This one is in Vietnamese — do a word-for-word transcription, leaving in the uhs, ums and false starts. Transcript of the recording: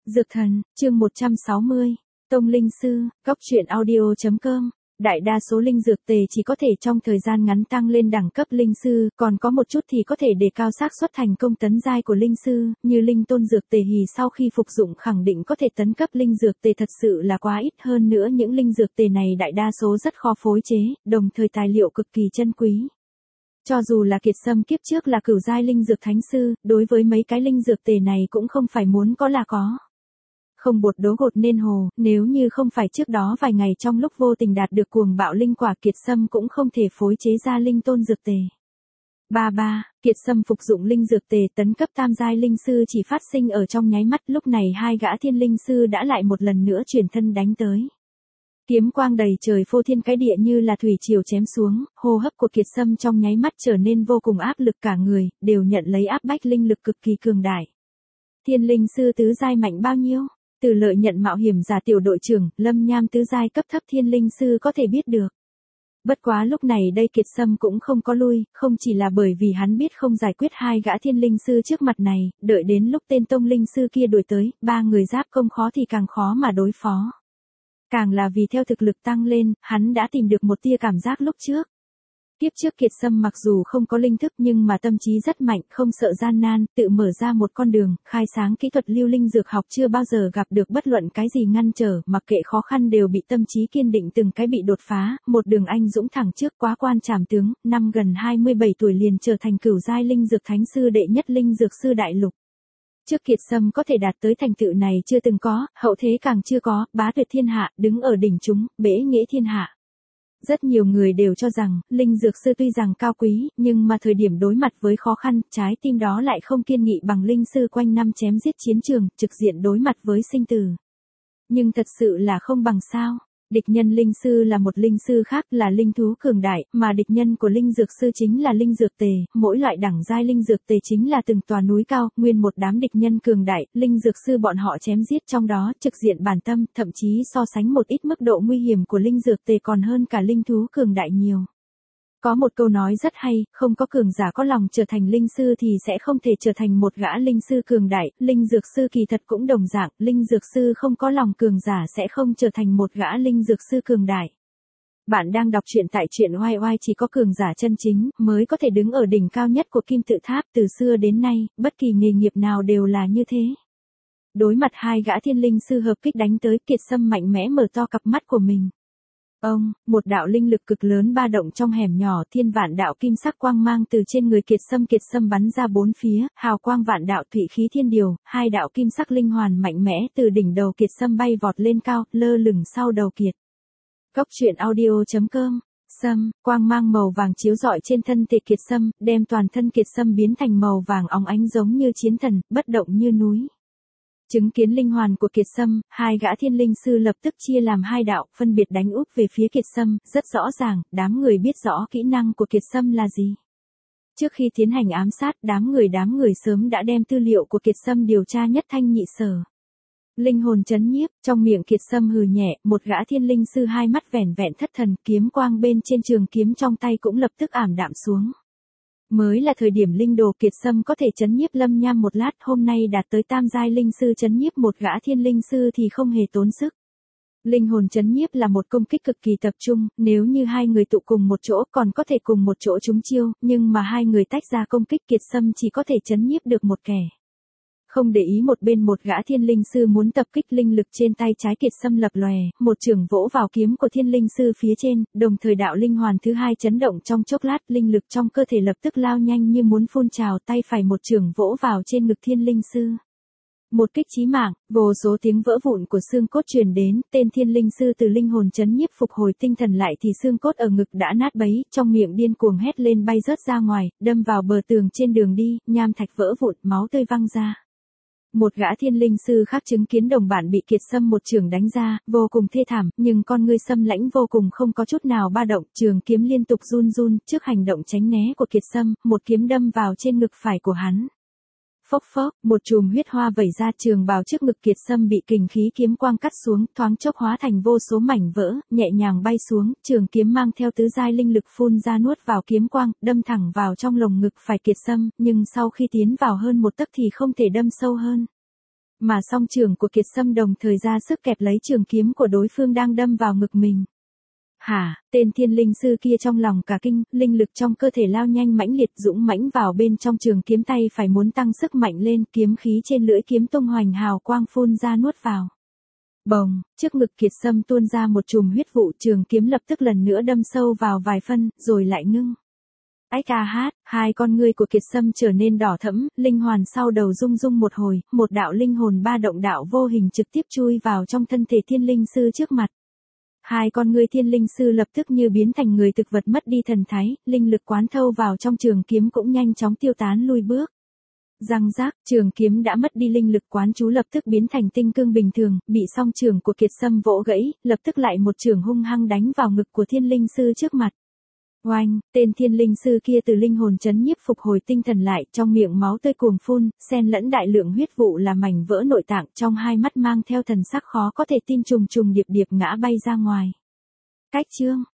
Dược thần, chương một trăm sáu mươi, Tông Linh Sư, Góc truyện audio.com. Đại đa số linh dược tề chỉ có thể trong thời gian ngắn tăng lên đẳng cấp linh sư, còn có một chút thì có thể đề cao xác suất thành công tấn giai của linh sư, như linh tôn dược tề hì sau khi phục dụng khẳng định có thể tấn cấp linh dược tề thật sự là quá ít, hơn nữa những linh dược tề này đại đa số rất khó phối chế, đồng thời tài liệu cực kỳ chân quý. Cho dù là Kiệt Sâm kiếp trước là cửu giai linh dược thánh sư, đối với mấy cái linh dược tề này cũng không phải muốn có là có. Không bột đố gột nên hồ, nếu như không phải trước đó vài ngày trong lúc vô tình đạt được cuồng bạo linh quả, Kiệt Sâm cũng không thể phối chế ra linh tôn dược tề. Ba ba, Kiệt Sâm phục dụng linh dược tề tấn cấp tam giai linh sư chỉ phát sinh ở trong nháy mắt, lúc này hai gã thiên linh sư đã lại một lần nữa chuyển thân đánh tới. Kiếm quang đầy trời phô thiên cái địa như là thủy triều chém xuống, hô hấp của Kiệt Sâm trong nháy mắt trở nên vô cùng áp lực, cả người đều nhận lấy áp bách linh lực cực kỳ cường đại. Thiên linh sư tứ giai mạnh bao nhiêu? Từ lợi nhận mạo hiểm giả tiểu đội trưởng, Lâm Nham tứ giai cấp thấp thiên linh sư có thể biết được. Bất quá lúc này đây Kiệt Sâm cũng không có lui, không chỉ là bởi vì hắn biết không giải quyết hai gã thiên linh sư trước mặt này, đợi đến lúc tên tông linh sư kia đuổi tới, ba người giáp công khó thì càng khó mà đối phó. Càng là vì theo thực lực tăng lên, hắn đã tìm được một tia cảm giác lúc trước. Kiếp trước Kiệt Sâm mặc dù không có linh thức nhưng mà tâm trí rất mạnh, không sợ gian nan, tự mở ra một con đường, khai sáng kỹ thuật lưu linh dược học, chưa bao giờ gặp được bất luận cái gì ngăn trở, mặc kệ khó khăn đều bị tâm trí kiên định từng cái bị đột phá, một đường anh dũng thẳng trước, quá quan trảm tướng, năm gần hai mươi bảy tuổi liền trở thành cửu giai linh dược thánh sư đệ nhất linh dược sư đại lục. Trước Kiệt Sâm có thể đạt tới thành tựu này chưa từng có, hậu thế càng chưa có, bá tuyệt thiên hạ, đứng ở đỉnh chúng, bế nghĩa thiên hạ. Rất nhiều người đều cho rằng, linh dược sư tuy rằng cao quý, nhưng mà thời điểm đối mặt với khó khăn, trái tim đó lại không kiên nghị bằng linh sư quanh năm chém giết chiến trường, trực diện đối mặt với sinh tử. Nhưng thật sự là không bằng sao. Địch nhân linh sư là một linh sư khác, là linh thú cường đại, mà địch nhân của linh dược sư chính là linh dược tề, mỗi loại đẳng giai linh dược tề chính là từng tòa núi cao, nguyên một đám địch nhân cường đại, linh dược sư bọn họ chém giết trong đó, trực diện bản tâm, thậm chí so sánh một ít mức độ nguy hiểm của linh dược tề còn hơn cả linh thú cường đại nhiều. Có một câu nói rất hay, không có cường giả có lòng trở thành linh sư thì sẽ không thể trở thành một gã linh sư cường đại, linh dược sư kỳ thật cũng đồng dạng, linh dược sư không có lòng cường giả sẽ không trở thành một gã linh dược sư cường đại. Bạn đang đọc truyện tại truyện oai oai, chỉ có cường giả chân chính mới có thể đứng ở đỉnh cao nhất của kim tự tháp, từ xưa đến nay, bất kỳ nghề nghiệp nào đều là như thế. Đối mặt hai gã thiên linh sư hợp kích đánh tới, Kiệt Sâm mạnh mẽ mở to cặp mắt của mình. Ông, một đạo linh lực cực lớn ba động trong hẻm nhỏ, thiên vạn đạo kim sắc quang mang từ trên người Kiệt Sâm Kiệt Sâm bắn ra bốn phía, hào quang vạn đạo thủy khí thiên điều, hai đạo kim sắc linh hoàn mạnh mẽ từ đỉnh đầu Kiệt Sâm bay vọt lên cao, lơ lửng sau đầu Kiệt. Góc truyện audio.com. Sâm, quang mang màu vàng chiếu rọi trên thân thể Kiệt Sâm, đem toàn thân Kiệt Sâm biến thành màu vàng óng ánh giống như chiến thần, bất động như núi. Chứng kiến linh hoàn của Kiệt Sâm, hai gã thiên linh sư lập tức chia làm hai đạo, phân biệt đánh úp về phía Kiệt Sâm, rất rõ ràng, đám người biết rõ kỹ năng của Kiệt Sâm là gì. Trước khi tiến hành ám sát, đám người đám người sớm đã đem tư liệu của Kiệt Sâm điều tra nhất thanh nhị sở. Linh hồn chấn nhiếp, trong miệng Kiệt Sâm hừ nhẹ, một gã thiên linh sư hai mắt vẻn vẹn thất thần, kiếm quang bên trên trường kiếm trong tay cũng lập tức ảm đạm xuống. Mới là thời điểm linh đồ Kiệt Sâm có thể chấn nhiếp Lâm Nham một lát, hôm nay đạt tới tam giai linh sư chấn nhiếp một gã thiên linh sư thì không hề tốn sức. Linh hồn chấn nhiếp là một công kích cực kỳ tập trung, nếu như hai người tụ cùng một chỗ còn có thể cùng một chỗ trúng chiêu, nhưng mà hai người tách ra công kích Kiệt Sâm chỉ có thể chấn nhiếp được một kẻ. Không để ý một bên một gã thiên linh sư muốn tập kích, linh lực trên tay trái Kiệt Sâm lập lòe, một chưởng vỗ vào kiếm của thiên linh sư phía trên, đồng thời đạo linh hoàn thứ hai chấn động trong chốc lát, linh lực trong cơ thể lập tức lao nhanh như muốn phun trào, tay phải một chưởng vỗ vào trên ngực thiên linh sư. Một kích chí mạng, vô số tiếng vỡ vụn của xương cốt truyền đến, tên thiên linh sư từ linh hồn chấn nhiếp phục hồi tinh thần lại thì xương cốt ở ngực đã nát bấy, trong miệng điên cuồng hét lên bay rớt ra ngoài, đâm vào bờ tường trên đường đi, nham thạch vỡ vụn, máu tươi văng ra. Một gã thiên linh sư khác chứng kiến đồng bạn bị Kiệt Sâm một chưởng đánh ra, vô cùng thê thảm, nhưng con ngươi Sâm lãnh vô cùng không có chút nào ba động, trường kiếm liên tục run run, trước hành động tránh né của Kiệt Sâm, một kiếm đâm vào trên ngực phải của hắn. Phốc phốc, một chùm huyết hoa vẩy ra, trường bào trước ngực Kiệt Sâm bị kình khí kiếm quang cắt xuống, thoáng chốc hóa thành vô số mảnh vỡ, nhẹ nhàng bay xuống, trường kiếm mang theo tứ giai linh lực phun ra nuốt vào kiếm quang, đâm thẳng vào trong lồng ngực phải Kiệt Sâm, nhưng sau khi tiến vào hơn một tấc thì không thể đâm sâu hơn. Mà song trường của Kiệt Sâm đồng thời ra sức kẹp lấy trường kiếm của đối phương đang đâm vào ngực mình. Hả, tên thiên linh sư kia trong lòng cả kinh, linh lực trong cơ thể lao nhanh mãnh liệt dũng mãnh vào bên trong trường kiếm, tay phải muốn tăng sức mạnh lên, kiếm khí trên lưỡi kiếm tung hoành hào quang phun ra nuốt vào. Bồng, trước ngực Kiệt Sâm tuôn ra một chùm huyết vụ, trường kiếm lập tức lần nữa đâm sâu vào vài phân, rồi lại ngưng. Ách ca hát, hai con ngươi của Kiệt Sâm trở nên đỏ thẫm, linh hoàn sau đầu rung rung một hồi, một đạo linh hồn ba động đạo vô hình trực tiếp chui vào trong thân thể thiên linh sư trước mặt. Hai con ngươi thiên linh sư lập tức như biến thành người thực vật mất đi thần thái, linh lực quán thâu vào trong trường kiếm cũng nhanh chóng tiêu tán lui bước. Răng rác, trường kiếm đã mất đi linh lực quán chú lập tức biến thành tinh cương bình thường, bị song trường của Kiệt Sâm vỗ gãy, lập tức lại một trường hung hăng đánh vào ngực của thiên linh sư trước mặt. Oanh, tên thiên linh sư kia từ linh hồn chấn nhiếp phục hồi tinh thần lại, trong miệng máu tươi cuồng phun, xen lẫn đại lượng huyết vụ là mảnh vỡ nội tạng, trong hai mắt mang theo thần sắc khó có thể tin, trùng trùng điệp điệp ngã bay ra ngoài. Cách chương